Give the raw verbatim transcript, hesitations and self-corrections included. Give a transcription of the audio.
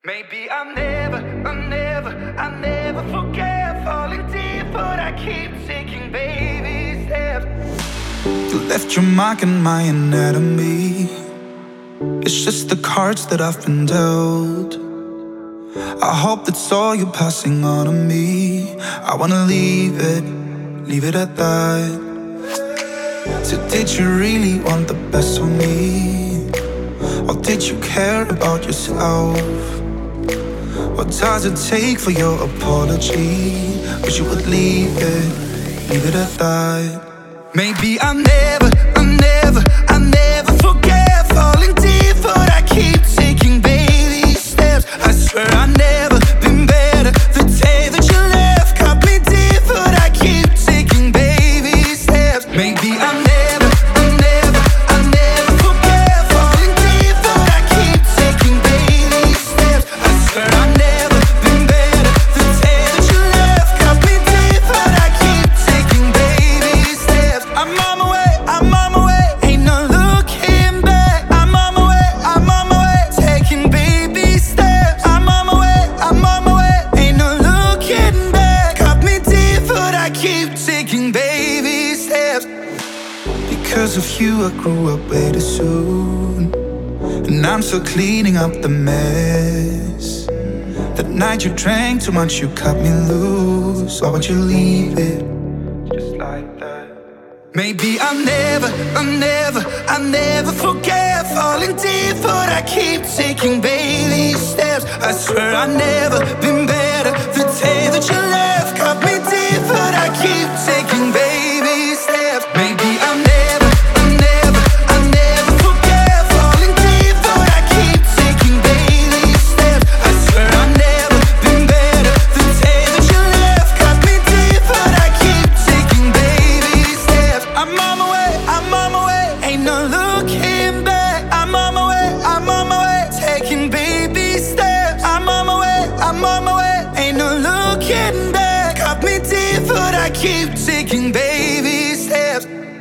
Maybe I'll never, I'll never, I'll never forget falling deep, but I keep taking baby steps. You left your mark on my anatomy. It's just the cards that I've been dealt. I hope that's all you're passing on to me. I wanna leave it, leave it at that. So did you really want the best of me? Or did you care about yourself? What does it take for your apology? Wish you would leave it, leave it at that. Maybe I'll never, I'll never, I'll never forget falling deep, but I keep taking baby steps. I swear I've never been better. The day that you left cut me deep, but I keep taking baby steps. Maybe I'll never, I'll never, I'll never forget falling deep, but I keep taking baby steps. I swear I've never been better. The day that you left cut me deep, but I keep taking baby steps. I'm on my way, I'm on my way, ain't no looking back. I'm on my way, I'm on my way, taking baby steps. I'm on my way, I'm on my way, ain't no looking back. Cut me deep, but I keep taking baby steps. Because of you I grew up way too soon, and I'm still cleaning up the mess. That night you drank too much, you cut me loose. Why would you leave it just like that? Maybe I'll never, I'll never, I'll never forget falling deep, but I keep taking baby steps. I swear I've never been better. The day that you left cut me deep, but I keep taking baby steps. Maybe I'll never, I'll never, I'll never forget falling deep, but I keep taking baby steps. I swear I've never been better. The day that you left cut me deep, but I keep taking baby steps. I'm on my way, I'm on my way, ain't no looking back. I'm on my way, I'm on my way, taking baby steps. I'm on my way, I'm on my way, ain't no looking back. Cut me deep, but I keep taking baby steps.